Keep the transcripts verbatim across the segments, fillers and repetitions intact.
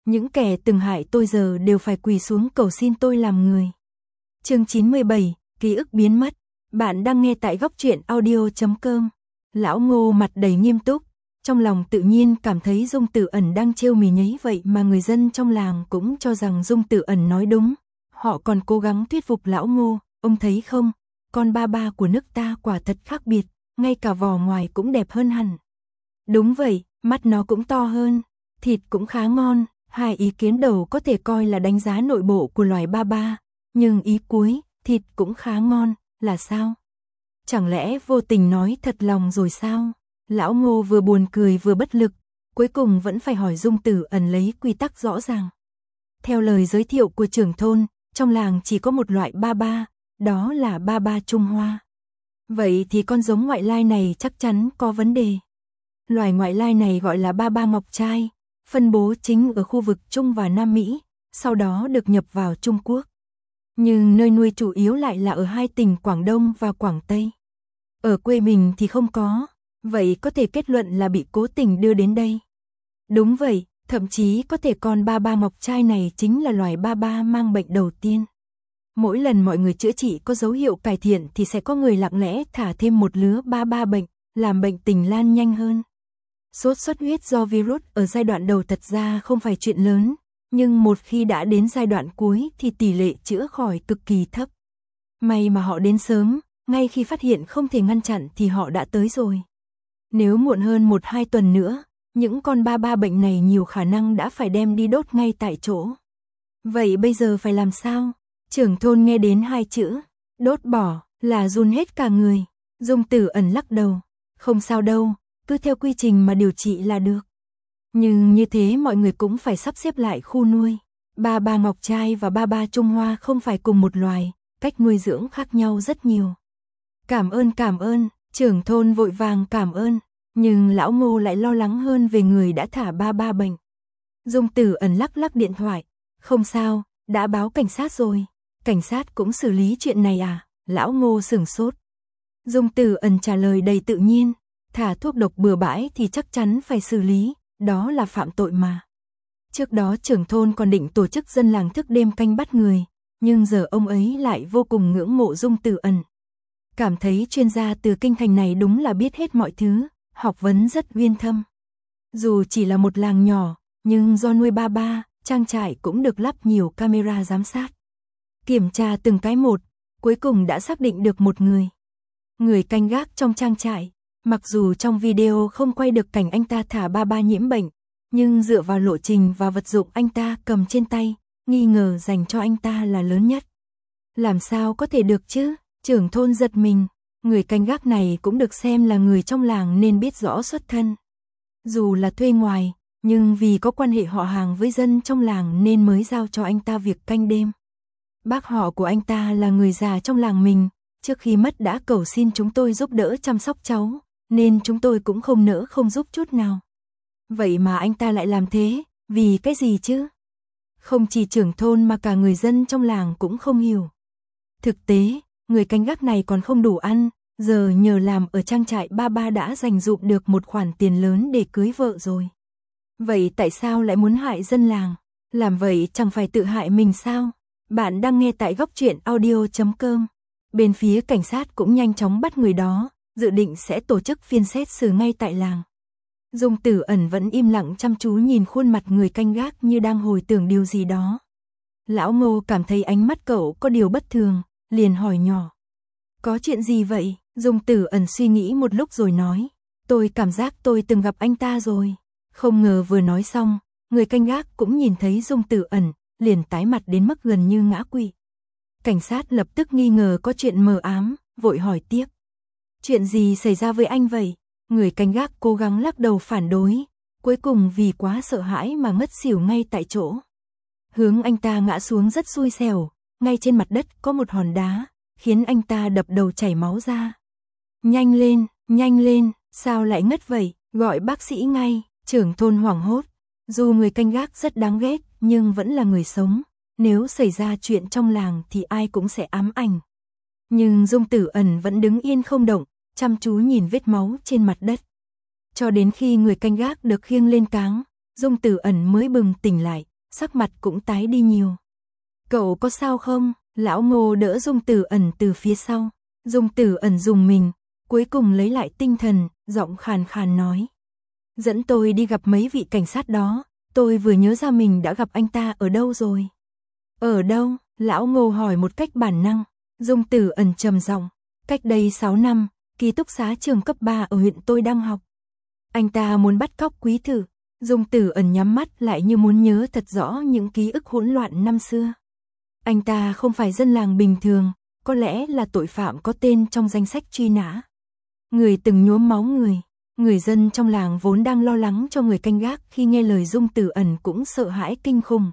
Những kẻ từng hại tôi giờ đều phải quỳ xuống cầu xin tôi làm người. Chương chín mươi bảy, ký ức biến mất. Bạn đang nghe tại góc truyện audio chấm com. Lão Ngô mặt đầy nghiêm túc, trong lòng tự nhiên cảm thấy Dung Tử Ẩn đang trêu mỉ nhấy, vậy mà người dân trong làng cũng cho rằng Dung Tử Ẩn nói đúng. Họ còn cố gắng thuyết phục Lão Ngô, ông thấy không, con ba ba của nước ta quả thật khác biệt, ngay cả vỏ ngoài cũng đẹp hơn hẳn. Đúng vậy, mắt nó cũng to hơn, thịt cũng khá ngon. Hai ý kiến đầu có thể coi là đánh giá nội bộ của loài ba ba, nhưng ý cuối, thịt cũng khá ngon, là sao? Chẳng lẽ vô tình nói thật lòng rồi sao? Lão Ngô vừa buồn cười vừa bất lực, cuối cùng vẫn phải hỏi Dung Tử Ẩn lấy quy tắc rõ ràng. Theo lời giới thiệu của trưởng thôn, trong làng chỉ có một loại ba ba, đó là ba ba Trung Hoa. Vậy thì con giống ngoại lai này chắc chắn có vấn đề. Loài ngoại lai này gọi là ba ba ngọc trai, phân bố chính ở khu vực Trung và Nam Mỹ, sau đó được nhập vào Trung Quốc. Nhưng nơi nuôi chủ yếu lại là ở hai tỉnh Quảng Đông và Quảng Tây. Ở quê mình thì không có, vậy có thể kết luận là bị cố tình đưa đến đây. Đúng vậy, thậm chí có thể con ba ba ngọc trai này chính là loài ba ba mang bệnh đầu tiên. Mỗi lần mọi người chữa trị có dấu hiệu cải thiện thì sẽ có người lặng lẽ thả thêm một lứa ba ba bệnh, làm bệnh tình lan nhanh hơn. Sốt xuất huyết do virus ở giai đoạn đầu thật ra không phải chuyện lớn, nhưng một khi đã đến giai đoạn cuối thì tỷ lệ chữa khỏi cực kỳ thấp. May mà họ đến sớm, ngay khi phát hiện không thể ngăn chặn thì họ đã tới rồi. Nếu muộn hơn một hai tuần nữa, những con ba ba bệnh này nhiều khả năng đã phải đem đi đốt ngay tại chỗ. Vậy bây giờ phải làm sao? Trưởng thôn nghe đến hai chữ, đốt bỏ, là run hết cả người. Dung Tử Ẩn lắc đầu, không sao đâu, cứ theo quy trình mà điều trị là được. Nhưng như thế mọi người cũng phải sắp xếp lại khu nuôi. Ba ba ngọc trai và ba ba Trung Hoa không phải cùng một loài, cách nuôi dưỡng khác nhau rất nhiều. Cảm ơn cảm ơn, trưởng thôn vội vàng cảm ơn, nhưng Lão Ngô lại lo lắng hơn về người đã thả ba ba bệnh. Dung Tử Ẩn lắc lắc điện thoại, không sao, đã báo cảnh sát rồi, cảnh sát cũng xử lý chuyện này à? Lão Ngô sửng sốt. Dung Tử Ẩn trả lời đầy tự nhiên, thả thuốc độc bừa bãi thì chắc chắn phải xử lý, đó là phạm tội mà. Trước đó trưởng thôn còn định tổ chức dân làng thức đêm canh bắt người, nhưng giờ ông ấy lại vô cùng ngưỡng mộ Dung Tử Ẩn. Cảm thấy chuyên gia từ kinh thành này đúng là biết hết mọi thứ, học vấn rất uyên thâm. Dù chỉ là một làng nhỏ, nhưng do nuôi ba ba, trang trại cũng được lắp nhiều camera giám sát. Kiểm tra từng cái một, cuối cùng đã xác định được một người. Người canh gác trong trang trại. Mặc dù trong video không quay được cảnh anh ta thả ba ba nhiễm bệnh, nhưng dựa vào lộ trình và vật dụng anh ta cầm trên tay, nghi ngờ dành cho anh ta là lớn nhất. Làm sao có thể được chứ? Trưởng thôn giật mình, người canh gác này cũng được xem là người trong làng nên biết rõ xuất thân. Dù là thuê ngoài, nhưng vì có quan hệ họ hàng với dân trong làng nên mới giao cho anh ta việc canh đêm. Bác họ của anh ta là người già trong làng mình, trước khi mất đã cầu xin chúng tôi giúp đỡ chăm sóc cháu, nên chúng tôi cũng không nỡ không giúp chút nào. Vậy mà anh ta lại làm thế, vì cái gì chứ? Không chỉ trưởng thôn mà cả người dân trong làng cũng không hiểu. Thực tế, người canh gác này còn không đủ ăn, giờ nhờ làm ở trang trại ba ba đã dành dụm được một khoản tiền lớn để cưới vợ rồi. Vậy tại sao lại muốn hại dân làng? Làm vậy chẳng phải tự hại mình sao? Bạn đang nghe tại góc truyện audio chấm com. Bên phía cảnh sát cũng nhanh chóng bắt người đó, dự định sẽ tổ chức phiên xét xử ngay tại làng. Dung Tử Ẩn vẫn im lặng chăm chú nhìn khuôn mặt người canh gác như đang hồi tưởng điều gì đó. Lão Ngô cảm thấy ánh mắt cậu có điều bất thường, liền hỏi nhỏ. Có chuyện gì vậy? Dung Tử Ẩn suy nghĩ một lúc rồi nói. Tôi cảm giác tôi từng gặp anh ta rồi. Không ngờ vừa nói xong, người canh gác cũng nhìn thấy Dung Tử Ẩn, liền tái mặt đến mức gần như ngã quỵ. Cảnh sát lập tức nghi ngờ có chuyện mờ ám, vội hỏi tiếp. Chuyện gì xảy ra với anh vậy? Người canh gác cố gắng lắc đầu phản đối, cuối cùng vì quá sợ hãi mà ngất xỉu ngay tại chỗ. Hướng anh ta ngã xuống rất xui xẻo, ngay trên mặt đất có một hòn đá, khiến anh ta đập đầu chảy máu ra. Nhanh lên, nhanh lên, sao lại ngất vậy? Gọi bác sĩ ngay. Trưởng thôn hoảng hốt. Dù người canh gác rất đáng ghét, nhưng vẫn là người sống. Nếu xảy ra chuyện trong làng thì ai cũng sẽ ám ảnh. Nhưng Dung Tử Ẩn vẫn đứng yên không động, chăm chú nhìn vết máu trên mặt đất. Cho đến khi người canh gác được khiêng lên cáng, Dung Tử Ẩn mới bừng tỉnh lại, sắc mặt cũng tái đi nhiều. Cậu có sao không? Lão Ngô đỡ Dung Tử Ẩn từ phía sau. Dung Tử Ẩn dùng mình, cuối cùng lấy lại tinh thần, giọng khàn khàn nói. Dẫn tôi đi gặp mấy vị cảnh sát đó, tôi vừa nhớ ra mình đã gặp anh ta ở đâu rồi. Ở đâu? Lão Ngô hỏi một cách bản năng. Dung Tử Ẩn trầm giọng, cách đây sáu năm, ký túc xá trường cấp ba ở huyện tôi đang học. Anh ta muốn bắt cóc Quý Thử. Dung Tử Ẩn nhắm mắt lại như muốn nhớ thật rõ những ký ức hỗn loạn năm xưa. Anh ta không phải dân làng bình thường, có lẽ là tội phạm có tên trong danh sách truy nã. Người từng nhuốm máu người. Người dân trong làng vốn đang lo lắng cho người canh gác khi nghe lời Dung Tử Ẩn cũng sợ hãi kinh khủng.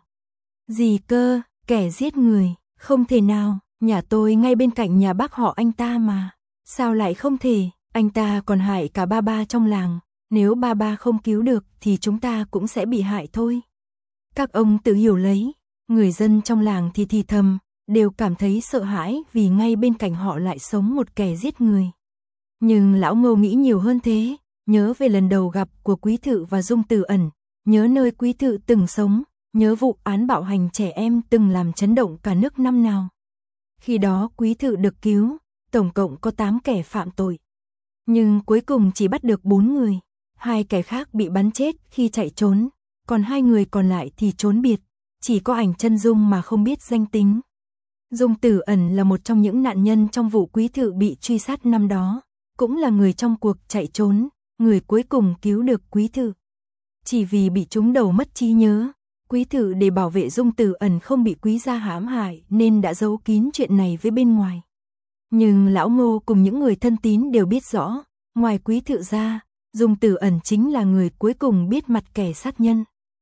Gì cơ, kẻ giết người, không thể nào, nhà tôi ngay bên cạnh nhà bác họ anh ta mà. Sao lại không thể, anh ta còn hại cả ba ba trong làng, nếu ba ba không cứu được thì chúng ta cũng sẽ bị hại thôi. Các ông tự hiểu lấy, người dân trong làng thì thì thầm, đều cảm thấy sợ hãi vì ngay bên cạnh họ lại sống một kẻ giết người. Nhưng lão Ngô nghĩ nhiều hơn thế, nhớ về lần đầu gặp của Quý Thự và Dung Tử Ẩn, nhớ nơi Quý Thự từng sống, nhớ vụ án bạo hành trẻ em từng làm chấn động cả nước năm nào. Khi đó Quý Thự được cứu, tổng cộng có tám kẻ phạm tội. Nhưng cuối cùng chỉ bắt được bốn người, hai kẻ khác bị bắn chết khi chạy trốn, còn hai người còn lại thì trốn biệt, chỉ có ảnh chân dung mà không biết danh tính. Dung Tử Ẩn là một trong những nạn nhân trong vụ Quý Thự bị truy sát năm đó, cũng là người trong cuộc chạy trốn, người cuối cùng cứu được Quý Thự. Chỉ vì bị trúng đầu mất trí nhớ, Quý Thự để bảo vệ Dung Tử Ẩn không bị Quý gia hãm hại nên đã giấu kín chuyện này với bên ngoài. Nhưng lão Ngô cùng những người thân tín đều biết rõ, ngoài Quý Thự ra, Dung Tử Ẩn chính là người cuối cùng biết mặt kẻ sát nhân.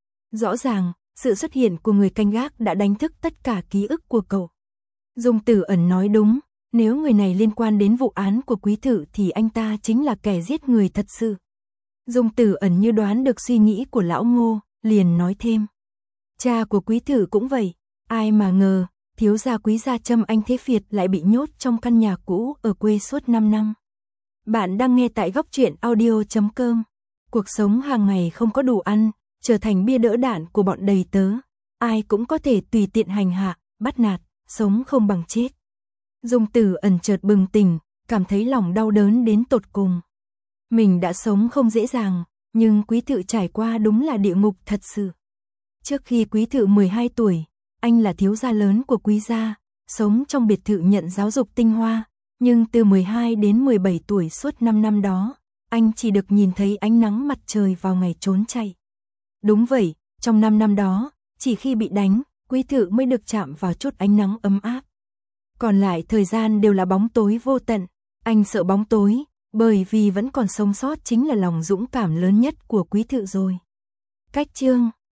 Rõ ràng, sự xuất hiện của người canh gác đã đánh thức tất cả ký ức của cậu. Dung Tử Ẩn nói đúng, nếu người này liên quan đến vụ án của Quý Thự thì anh ta chính là kẻ giết người thật sự. Dung Tử Ẩn như đoán được suy nghĩ của lão Ngô, liền nói thêm. Cha của Quý Thự cũng vậy, ai mà ngờ, thiếu gia Quý gia Trâm Anh Thế Phiệt lại bị nhốt trong căn nhà cũ ở quê suốt năm năm. Bạn đang nghe tại góc truyện audio chấm com. Cuộc sống hàng ngày không có đủ ăn, trở thành bia đỡ đạn của bọn đầy tớ. Ai cũng có thể tùy tiện hành hạ, bắt nạt, sống không bằng chết. Dung Tử Ẩn chợt bừng tỉnh, cảm thấy lòng đau đớn đến tột cùng. Mình đã sống không dễ dàng, nhưng Quý Thự trải qua đúng là địa ngục thật sự. Trước khi Quý Thự mười hai tuổi, anh là thiếu gia lớn của Quý gia, sống trong biệt thự nhận giáo dục tinh hoa, nhưng từ mười hai đến mười bảy tuổi suốt năm năm đó, anh chỉ được nhìn thấy ánh nắng mặt trời vào ngày trốn chạy. Đúng vậy, trong năm năm đó, chỉ khi bị đánh, Quý Thự mới được chạm vào chút ánh nắng ấm áp. Còn lại thời gian đều là bóng tối vô tận, anh sợ bóng tối, bởi vì vẫn còn sống sót chính là lòng dũng cảm lớn nhất của Quý Thự rồi. Cách chương